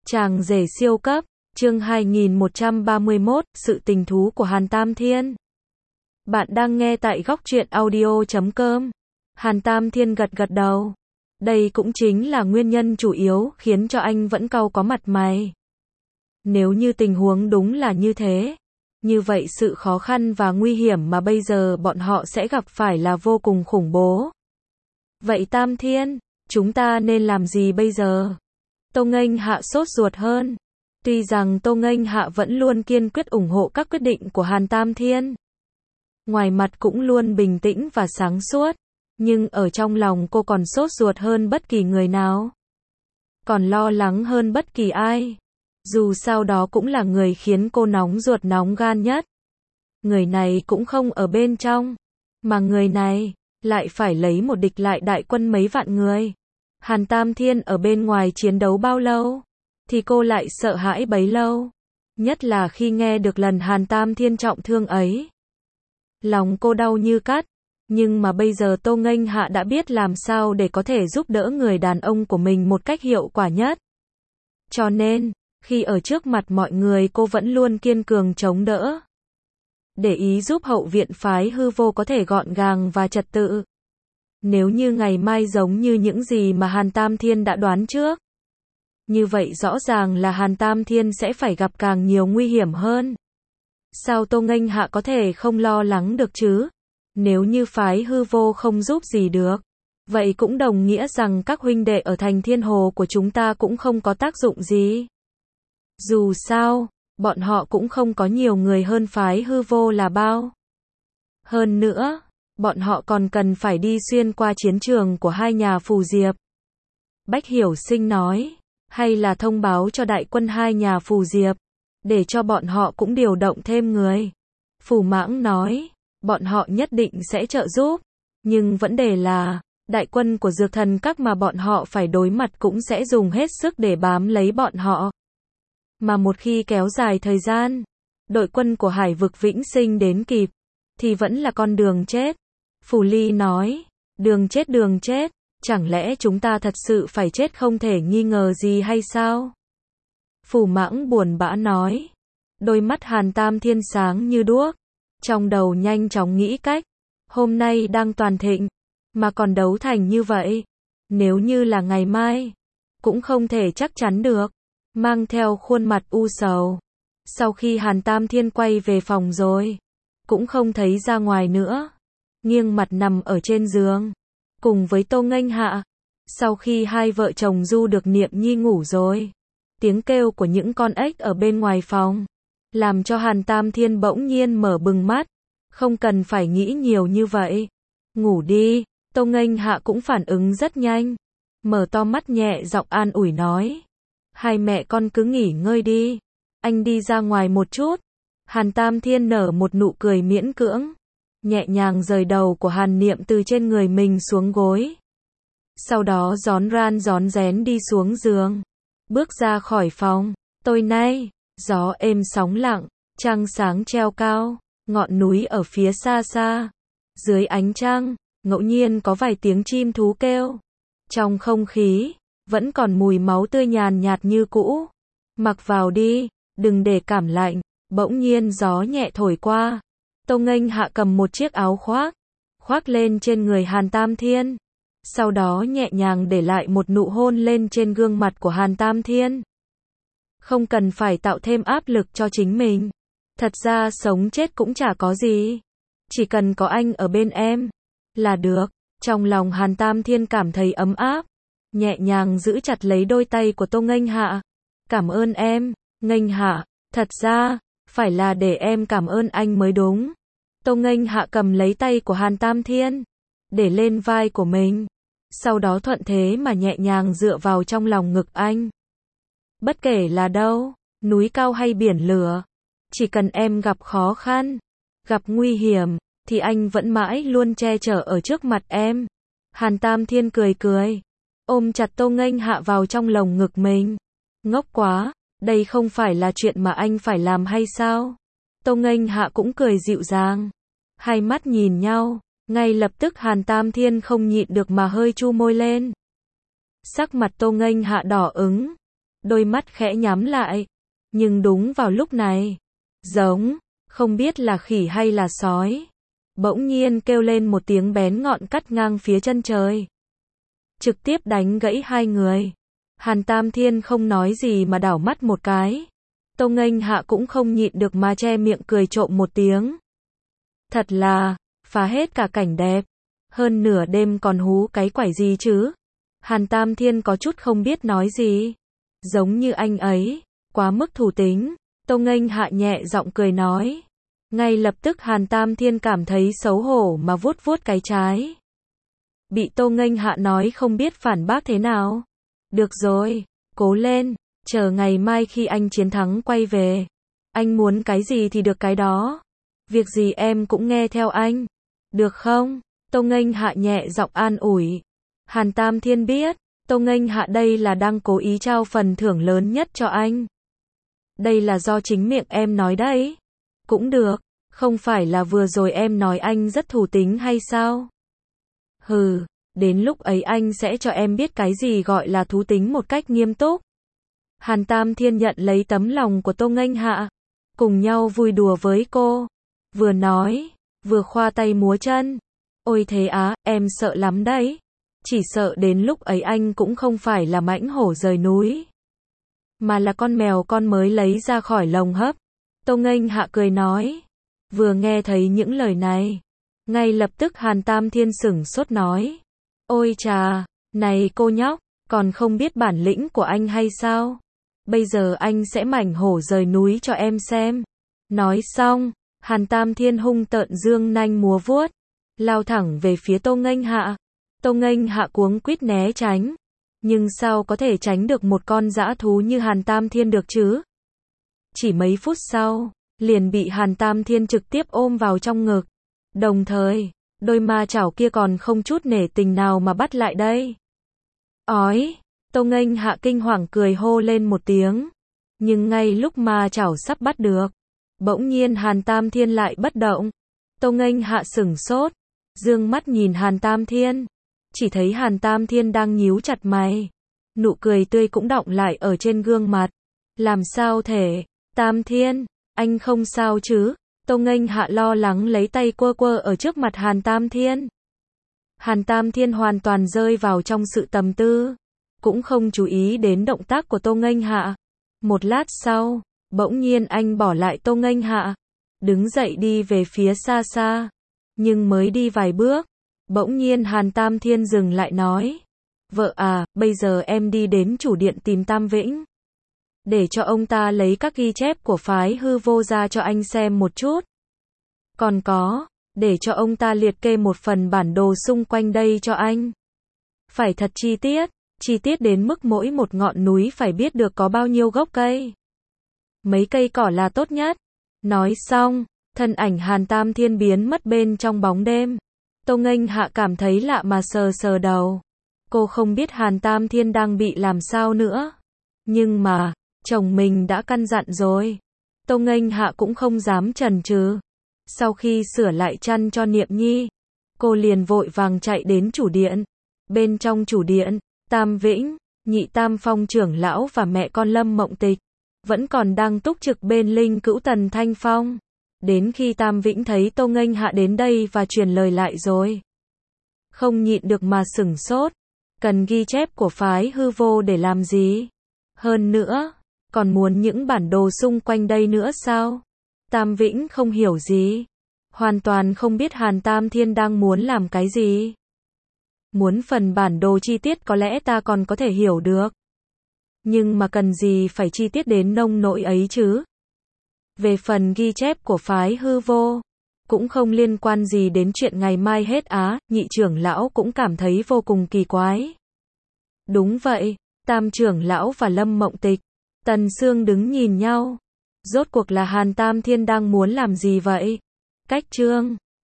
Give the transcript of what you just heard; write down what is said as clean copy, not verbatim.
Chàng rể siêu cấp, chương 2131, sự tình thú của Hàn Tam Thiên. Bạn đang nghe tại góc truyện audio.com. Hàn Tam Thiên gật gật đầu. Đây cũng chính là nguyên nhân chủ yếu khiến cho anh vẫn cau có mặt mày. Nếu như tình huống đúng là như thế, như vậy sự khó khăn và nguy hiểm mà bây giờ bọn họ sẽ gặp phải là vô cùng khủng bố. Vậy Tam Thiên, chúng ta nên làm gì bây giờ? Tô Nghênh Hạ sốt ruột hơn. Tuy rằng Tô Nghênh Hạ vẫn luôn kiên quyết ủng hộ các quyết định của Hàn Tam Thiên, ngoài mặt cũng luôn bình tĩnh và sáng suốt, nhưng ở trong lòng cô còn sốt ruột hơn bất kỳ người nào, còn lo lắng hơn bất kỳ ai. Dù sao đó cũng là người khiến cô nóng ruột nóng gan nhất. Người này cũng không ở bên trong, mà người này lại phải lấy một địch lại đại quân mấy vạn người. Hàn Tam Thiên ở bên ngoài chiến đấu bao lâu, thì cô lại sợ hãi bấy lâu. Nhất là khi nghe được lần Hàn Tam Thiên trọng thương ấy, lòng cô đau như cắt. Nhưng mà bây giờ Tô Nghênh Hạ đã biết làm sao để có thể giúp đỡ người đàn ông của mình một cách hiệu quả nhất. Cho nên, khi ở trước mặt mọi người cô vẫn luôn kiên cường chống đỡ, để ý giúp hậu viện phái Hư Vô có thể gọn gàng và trật tự. Nếu như ngày mai giống như những gì mà Hàn Tam Thiên đã đoán trước, như vậy rõ ràng là Hàn Tam Thiên sẽ phải gặp càng nhiều nguy hiểm hơn. Sao Tô Nghênh Hạ có thể không lo lắng được chứ? Nếu như phái Hư Vô không giúp gì được, vậy cũng đồng nghĩa rằng các huynh đệ ở thành Thiên Hồ của chúng ta cũng không có tác dụng gì. Dù sao, bọn họ cũng không có nhiều người hơn phái Hư Vô là bao. Hơn nữa, bọn họ còn cần phải đi xuyên qua chiến trường của hai nhà Phù Diệp. Bách Hiểu Sinh nói, hay là thông báo cho đại quân hai nhà Phù Diệp, để cho bọn họ cũng điều động thêm người. Phù Mãng nói, bọn họ nhất định sẽ trợ giúp, nhưng vấn đề là, đại quân của Dược Thần Các mà bọn họ phải đối mặt cũng sẽ dùng hết sức để bám lấy bọn họ. Mà một khi kéo dài thời gian, đội quân của Hải Vực Vĩnh Sinh đến kịp, thì vẫn là con đường chết. Phù Ly nói, đường chết, chẳng lẽ chúng ta thật sự phải chết không thể nghi ngờ gì hay sao? Phù Mãng buồn bã nói, đôi mắt Hàn Tam Thiên sáng như đuốc, trong đầu nhanh chóng nghĩ cách. Hôm nay đang toàn thịnh, mà còn đấu thành như vậy, nếu như là ngày mai, cũng không thể chắc chắn được. Mang theo khuôn mặt u sầu, sau khi Hàn Tam Thiên quay về phòng rồi, cũng không thấy ra ngoài nữa, nghiêng mặt nằm ở trên giường, cùng với Tô Nghênh Hạ. Sau khi hai vợ chồng Du được Niệm Nhi ngủ rồi, tiếng kêu của những con ếch ở bên ngoài phòng, làm cho Hàn Tam Thiên bỗng nhiên mở bừng mắt. Không cần phải nghĩ nhiều như vậy, ngủ đi. Tô Nghênh Hạ cũng phản ứng rất nhanh, mở to mắt nhẹ giọng an ủi nói, hai mẹ con cứ nghỉ ngơi đi, anh đi ra ngoài một chút. Hàn Tam Thiên nở một nụ cười miễn cưỡng, nhẹ nhàng rời đầu của Hàn Niệm từ trên người mình xuống gối. Sau đó rón ran rón rén đi xuống giường, bước ra khỏi phòng. Tối nay, gió êm sóng lặng, trăng sáng treo cao, ngọn núi ở phía xa xa. Dưới ánh trăng, ngẫu nhiên có vài tiếng chim thú kêu. Trong không khí, vẫn còn mùi máu tươi nhàn nhạt như cũ. Mặc vào đi, đừng để cảm lạnh. Bỗng nhiên gió nhẹ thổi qua. Tô Nghênh Hạ cầm một chiếc áo khoác lên trên người Hàn Tam Thiên. Sau đó nhẹ nhàng để lại một nụ hôn lên trên gương mặt của Hàn Tam Thiên. Không cần phải tạo thêm áp lực cho chính mình. Thật ra sống chết cũng chả có gì. Chỉ cần có anh ở bên em là được. Trong lòng Hàn Tam Thiên cảm thấy ấm áp, nhẹ nhàng giữ chặt lấy đôi tay của Tô Nghênh Hạ. Cảm ơn em, Nghênh Hạ, thật ra, phải là để em cảm ơn anh mới đúng. Tô Nghênh Hạ cầm lấy tay của Hàn Tam Thiên, để lên vai của mình. Sau đó thuận thế mà nhẹ nhàng dựa vào trong lòng ngực anh. Bất kể là đâu, núi cao hay biển lửa, chỉ cần em gặp khó khăn, gặp nguy hiểm, thì anh vẫn mãi luôn che chở ở trước mặt em. Hàn Tam Thiên cười cười, ôm chặt Tô Nghênh Hạ vào trong lồng ngực mình. Ngốc quá, đây không phải là chuyện mà anh phải làm hay sao? Tô Nghênh Hạ cũng cười dịu dàng. Hai mắt nhìn nhau, ngay lập tức Hàn Tam Thiên không nhịn được mà hơi chu môi lên. Sắc mặt Tô Nghênh Hạ đỏ ửng, đôi mắt khẽ nhắm lại. Nhưng đúng vào lúc này, giống, không biết là khỉ hay là sói, bỗng nhiên kêu lên một tiếng bén ngọn cắt ngang phía chân trời. Trực tiếp đánh gãy hai người. Hàn Tam Thiên không nói gì mà đảo mắt một cái. Tô Nghênh Hạ cũng không nhịn được mà che miệng cười trộm một tiếng. Thật là, phá hết cả cảnh đẹp. Hơn nửa đêm còn hú cái quẩy gì chứ? Hàn Tam Thiên có chút không biết nói gì. Giống như anh ấy, quá mức thủ tính. Tô Nghênh Hạ nhẹ giọng cười nói. Ngay lập tức Hàn Tam Thiên cảm thấy xấu hổ mà vuốt vuốt cái trái. Bị Tô Nghênh Hạ nói không biết phản bác thế nào. Được rồi, cố lên, chờ ngày mai khi anh chiến thắng quay về. Anh muốn cái gì thì được cái đó. Việc gì em cũng nghe theo anh. Được không? Tô Nghênh Hạ nhẹ giọng an ủi. Hàn Tam Thiên biết, Tô Nghênh Hạ đây là đang cố ý trao phần thưởng lớn nhất cho anh. Đây là do chính miệng em nói đấy. Cũng được, không phải là vừa rồi em nói anh rất thủ tính hay sao? Hừ, đến lúc ấy anh sẽ cho em biết cái gì gọi là thú tính một cách nghiêm túc. Hàn Tam Thiên nhận lấy tấm lòng của Tô Nghênh Hạ, cùng nhau vui đùa với cô. Vừa nói, vừa khoa tay múa chân. Ôi thế á, em sợ lắm đấy. Chỉ sợ đến lúc ấy anh cũng không phải là mãnh hổ rời núi, mà là con mèo con mới lấy ra khỏi lồng hấp. Tô Nghênh Hạ cười nói. Vừa nghe thấy những lời này, ngay lập tức Hàn Tam Thiên sửng sốt nói. Ôi chà, này cô nhóc, còn không biết bản lĩnh của anh hay sao? Bây giờ anh sẽ mảnh hổ rời núi cho em xem. Nói xong, Hàn Tam Thiên hung tợn dương nanh múa vuốt, lao thẳng về phía Tô Nghênh Hạ. Tô Nghênh Hạ cuống quýt né tránh. Nhưng sao có thể tránh được một con dã thú như Hàn Tam Thiên được chứ? Chỉ mấy phút sau, liền bị Hàn Tam Thiên trực tiếp ôm vào trong ngực. Đồng thời, đôi ma chảo kia còn không chút nể tình nào mà bắt lại đây. Ói, Tô Nghênh Hạ kinh hoàng cười hô lên một tiếng. Nhưng ngay lúc ma chảo sắp bắt được, bỗng nhiên Hàn Tam Thiên lại bất động. Tô Nghênh Hạ sửng sốt, dương mắt nhìn Hàn Tam Thiên. Chỉ thấy Hàn Tam Thiên đang nhíu chặt mày. Nụ cười tươi cũng đọng lại ở trên gương mặt. Làm sao thể? Tam Thiên, anh không sao chứ? Tô Nghênh Hạ lo lắng lấy tay quơ quơ ở trước mặt Hàn Tam Thiên. Hàn Tam Thiên hoàn toàn rơi vào trong sự trầm tư, cũng không chú ý đến động tác của Tô Nghênh Hạ. Một lát sau, bỗng nhiên anh bỏ lại Tô Nghênh Hạ, đứng dậy đi về phía xa xa. Nhưng mới đi vài bước, bỗng nhiên Hàn Tam Thiên dừng lại nói. Vợ à, bây giờ em đi đến chủ điện tìm Tam Vĩnh, để cho ông ta lấy các ghi chép của phái hư vô ra cho anh xem một chút. Còn có, để cho ông ta liệt kê một phần bản đồ xung quanh đây cho anh. Phải thật chi tiết đến mức mỗi một ngọn núi phải biết được có bao nhiêu gốc cây. Mấy cây cỏ là tốt nhất. Nói xong, thân ảnh Hàn Tam Thiên biến mất bên trong bóng đêm. Tô Nghênh Hạ cảm thấy lạ mà sờ sờ đầu. Cô không biết Hàn Tam Thiên đang bị làm sao nữa. Nhưng mà, chồng mình đã căn dặn rồi. Tô Nghênh Hạ cũng không dám chần chừ. Sau khi sửa lại chăn cho Niệm Nhi, cô liền vội vàng chạy đến chủ điện. Bên trong chủ điện, Tam Vĩnh, Nhị Tam Phong trưởng lão và mẹ con Lâm Mộng Tịch vẫn còn đang túc trực bên linh cữu Tần Thanh Phong. Đến khi Tam Vĩnh thấy Tô Nghênh Hạ đến đây và truyền lời lại rồi, không nhịn được mà sửng sốt. Cần ghi chép của phái hư vô để làm gì? Hơn nữa, còn muốn những bản đồ xung quanh đây nữa sao? Tam Vĩnh không hiểu gì, hoàn toàn không biết Hàn Tam Thiên đang muốn làm cái gì. Muốn phần bản đồ chi tiết có lẽ ta còn có thể hiểu được. Nhưng mà cần gì phải chi tiết đến nông nỗi ấy chứ? Về phần ghi chép của phái hư vô, cũng không liên quan gì đến chuyện ngày mai hết á, Nhị trưởng lão cũng cảm thấy vô cùng kỳ quái. Đúng vậy, Tam trưởng lão và Lâm Mộng Tịch, Tần Sương đứng nhìn nhau. Rốt cuộc là Hàn Tam Thiên đang muốn làm gì vậy? Cách chương